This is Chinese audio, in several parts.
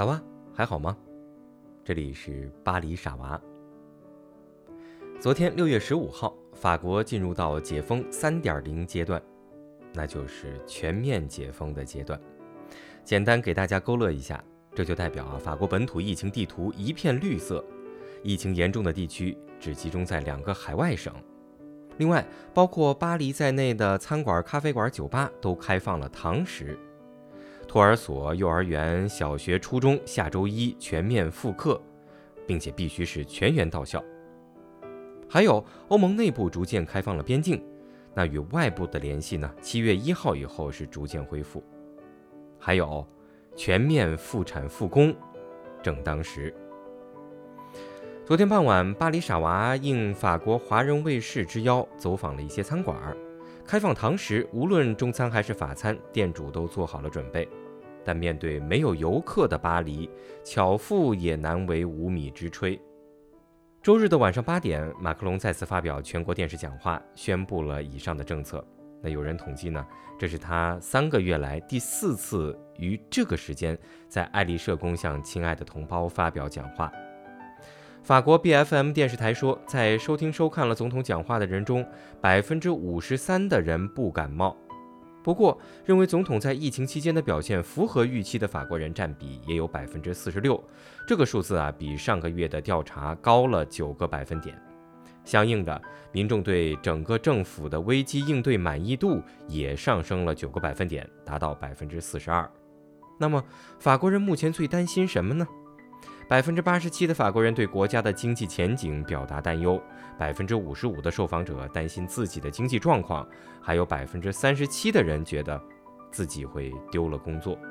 萨瓦，还好吗？这里是巴黎傻娃。昨天6月15号，法国进入到解封 3.0 阶段，那就是全面解封的阶段。简单给大家勾勒一下，这就代表法国本土疫情地图一片绿色，疫情严重的地区只集中在2个海外省。另外，包括巴黎在内的餐馆、咖啡馆、酒吧都开放了堂食。托儿所、幼儿园、小学、初中下周一全面复课，并且必须是全员到校。还有欧盟内部逐渐开放了边境，那与外部的联系呢，7月1号以后是逐渐恢复。还有全面复产复工正当时。昨天傍晚，巴黎傻娃应法国华人卫视之邀，走访了一些餐馆，开放堂食，无论中餐还是法餐，店主都做好了准备。但面对没有游客的巴黎，巧妇也难为无米之炊。周日的晚上8点，马克龙再次发表全国电视讲话，宣布了以上的政策。那有人统计呢，这是他3个月来第4次于这个时间在爱丽舍宫向亲爱的同胞发表讲话。法国 BFM 电视台说，在收听收看了总统讲话的人中，53%的人不感冒。不过，认为总统在疫情期间的表现符合预期的法国人占比也有46%，这个数字比上个月的调查高了9个百分点。相应的，民众对整个政府的危机应对满意度也上升了9个百分点，达到42%。那么，法国人目前最担心什么呢？87%的法国人对国家的经济前景表达担忧，55%的受访者担心自己的经济状况，还有37%的人觉得自己会丢了工作。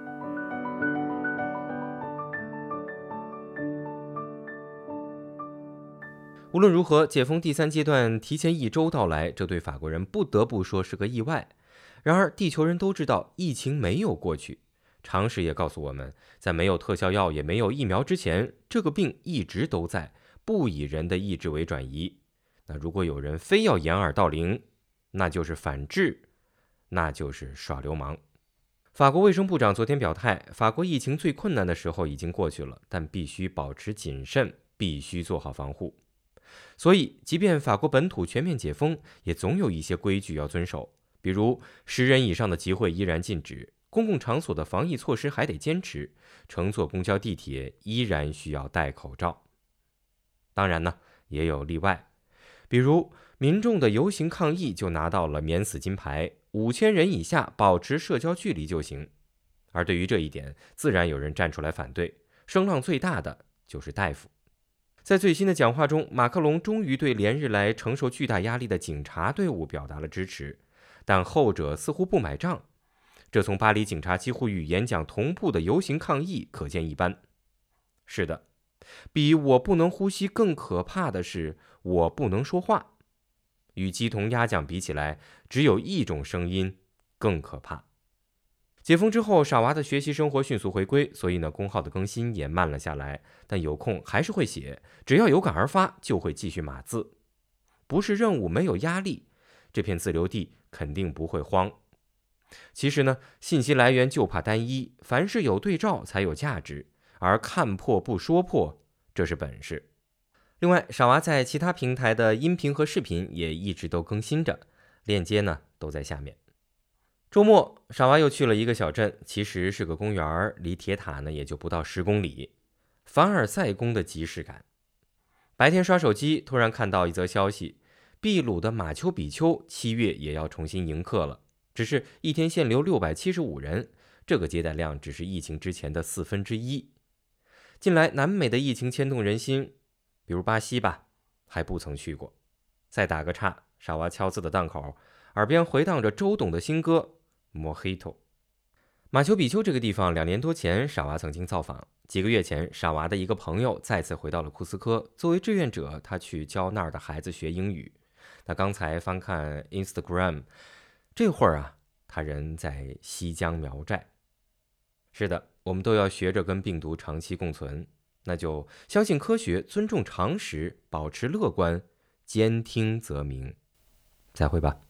无论如何，解封第3阶段提前1周到来，这对法国人不得不说是个意外。然而，地球人都知道疫情没有过去。常识也告诉我们，在没有特效药也没有疫苗之前，这个病一直都在，不以人的意志为转移。那如果有人非要掩耳盗铃，那就是反制，那就是耍流氓。法国卫生部长昨天表态，法国疫情最困难的时候已经过去了，但必须保持谨慎，必须做好防护。所以，即便法国本土全面解封，也总有一些规矩要遵守，比如10人以上的集会依然禁止，公共场所的防疫措施还得坚持，乘坐公交地铁依然需要戴口罩。当然呢，也有例外，比如民众的游行抗议就拿到了免死金牌，5000人以下保持社交距离就行。而对于这一点，自然有人站出来反对，声浪最大的就是大夫。在最新的讲话中，马克龙终于对连日来承受巨大压力的警察队伍表达了支持，但后者似乎不买账。这从巴黎警察几乎与演讲同步的游行抗议可见一斑。是的，比我不能呼吸更可怕的是我不能说话。与鸡同鸭讲比起来，只有一种声音更可怕。解封之后，傻娃的学习生活迅速回归，所以呢，公号的更新也慢了下来，但有空还是会写，只要有感而发，就会继续码字。不是任务没有压力，这片自留地肯定不会荒。其实呢，信息来源就怕单一，凡事有对照才有价值，而看破不说破，这是本事。另外，傻娃在其他平台的音频和视频也一直都更新着，链接呢都在下面。周末，傻娃又去了一个小镇，其实是个公园，离铁塔呢也就不到10公里。凡尔赛宫的即视感。白天刷手机，突然看到一则消息，秘鲁的马丘比丘7月也要重新迎客了。只是一天限流675人，这个接待量只是疫情之前的1/4。近来南美的疫情牵动人心，比如巴西吧，还不曾去过。再打个岔，傻娃敲字的档口，耳边回荡着周董的新歌《Mojito》。马丘比丘这个地方2年多前傻娃曾经造访，几个月前傻娃的一个朋友再次回到了库斯科，作为志愿者，他去教那儿的孩子学英语。他刚才翻看 Instagram，这会儿他人在西江苗寨。是的，我们都要学着跟病毒长期共存，那就相信科学，尊重常识，保持乐观，兼听则明。再会吧。